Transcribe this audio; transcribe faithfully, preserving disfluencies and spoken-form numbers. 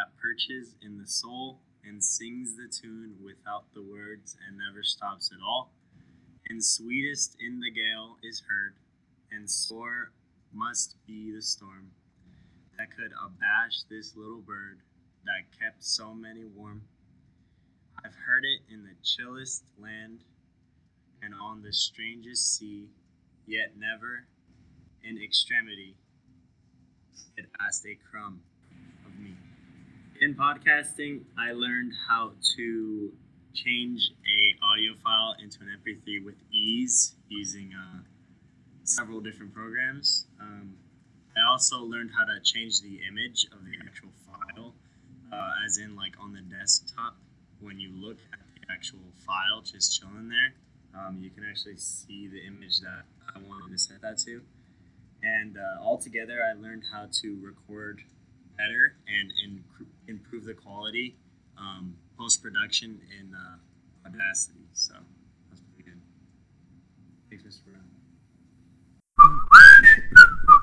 that perches in the soul and sings the tune without the words and never stops at all. And sweetest in the gale is heard, and sore must be the storm that could abash this little bird that kept so many warm. I've heard it in the chillest land and on the strangest sea, yet never in extremity it asked a crumb of me. In podcasting, I learned how to change a audio file into an M P three with ease using uh, several different programs. Um, I also learned how to change the image of the actual file, uh, as in like on the desktop. When you look at the actual file just chilling there, um, you can actually see the image that I wanted to set that to. And uh, altogether, I learned how to record better and in- improve the quality um, post-production in uh, Audacity. So that's pretty good. Thanks, Mister Brown.